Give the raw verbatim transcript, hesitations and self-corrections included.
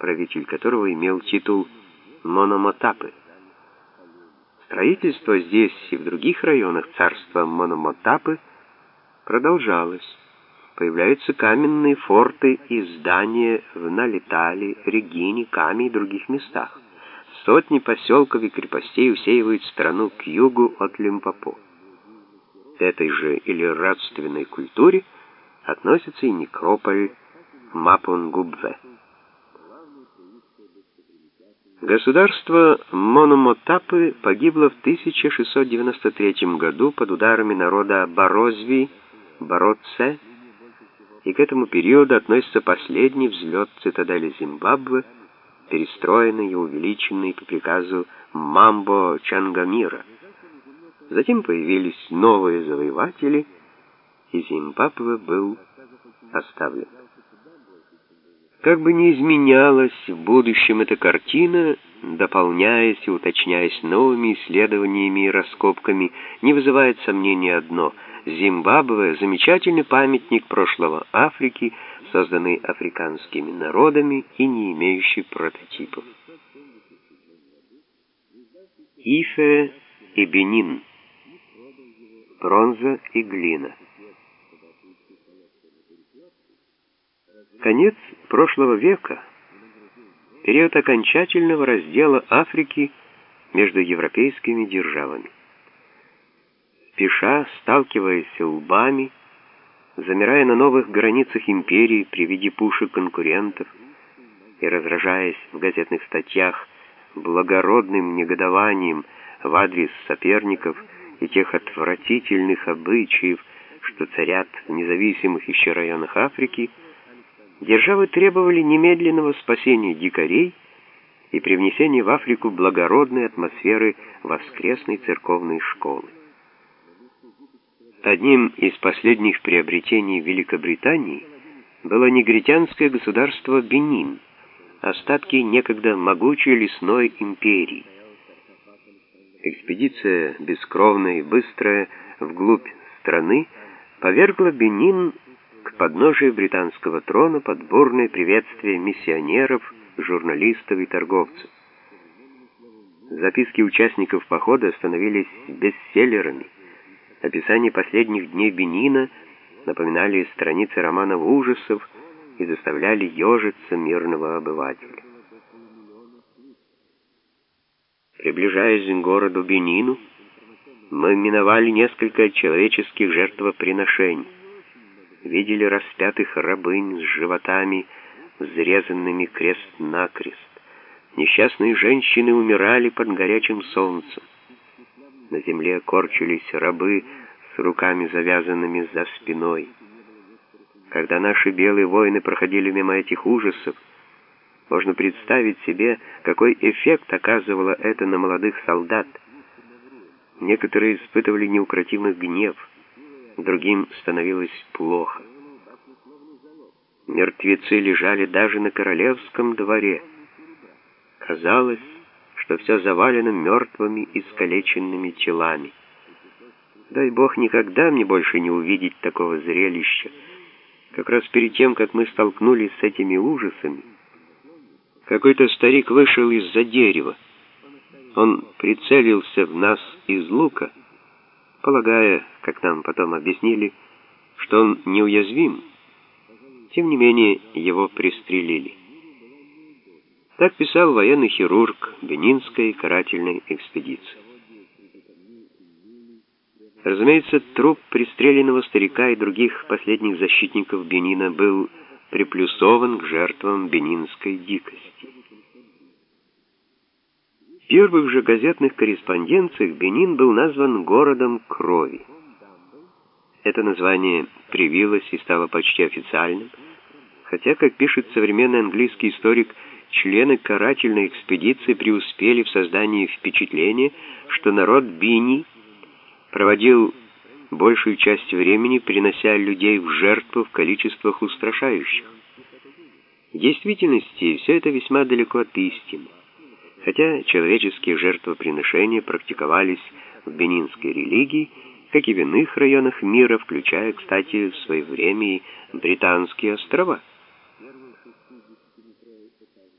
правитель которого имел титул Мономотапы. Строительство здесь и в других районах царства Мономотапы продолжалось. Появляются каменные форты и здания в Налитале, Регине, Каме и других местах. Сотни поселков и крепостей усеивают страну к югу от Лимпопо. К этой же или родственной культуре относится и некрополь Мапунгубве. Государство Мономотапы погибло в тысяча шестьсот девяносто третьем году под ударами народа Барозви, Баротсе, и к этому периоду относится последний взлет цитадели Зимбабве, перестроенный и увеличенный по приказу Мамбо Чангамира. Затем появились новые завоеватели, и Зимбабве был оставлен. Как бы ни изменялась в будущем эта картина, дополняясь и уточняясь новыми исследованиями и раскопками, не вызывает сомнения одно: Зимбабве — замечательный памятник прошлого Африки, созданный африканскими народами и не имеющий прототипов. Ифе и Бенин. Бронза и глина. Конец прошлого века, период окончательного раздела Африки между европейскими державами. Спеша, сталкиваясь лбами, замирая на новых границах империи при виде пушек конкурентов и разражаясь в газетных статьях благородным негодованием в адрес соперников и тех отвратительных обычаев, что царят в независимых еще районах Африки, державы требовали немедленного спасения дикарей и привнесения в Африку благородной атмосферы воскресной церковной школы. Одним из последних приобретений Великобритании было негритянское государство Бенин, остатки некогда могучей лесной империи. Экспедиция, бескровная и быстрая, вглубь страны, повергла Бенин к подножию британского трона под бурное приветствие миссионеров, журналистов и торговцев. Записки участников похода становились бестселлерами. Описания последних дней Бенина напоминали страницы романов ужасов и заставляли ежиться мирного обывателя. Приближаясь к городу Бенину, мы миновали несколько человеческих жертвоприношений. Видели распятых рабынь с животами, взрезанными крест-накрест. Несчастные женщины умирали под горячим солнцем. На земле корчились рабы с руками завязанными за спиной. Когда наши белые воины проходили мимо этих ужасов, можно представить себе, какой эффект оказывало это на молодых солдат. Некоторые испытывали неукротимый гнев, другим становилось плохо. Мертвецы лежали даже на королевском дворе. Казалось, что все завалено мертвыми и искалеченными телами. Дай Бог никогда мне больше не увидеть такого зрелища. Как раз перед тем, как мы столкнулись с этими ужасами, какой-то старик вышел из-за дерева. Он прицелился в нас из лука, полагая, как нам потом объяснили, что он неуязвим. Тем не менее, его пристрелили. Так писал военный хирург Бенинской карательной экспедиции. Разумеется, труп пристреленного старика и других последних защитников Бенина был приплюсован к жертвам бенинской дикости. В первых же газетных корреспонденциях Бенин был назван городом крови. Это название привилось и стало почти официальным, хотя, как пишет современный английский историк, члены карательной экспедиции преуспели в создании впечатления, что народ Бини проводил большую часть времени, принося людей в жертву в количествах устрашающих. В действительности все это весьма далеко от истины, хотя человеческие жертвоприношения практиковались в бенинской религии, как и в иных районах мира, включая, кстати, в свое время и Британские острова.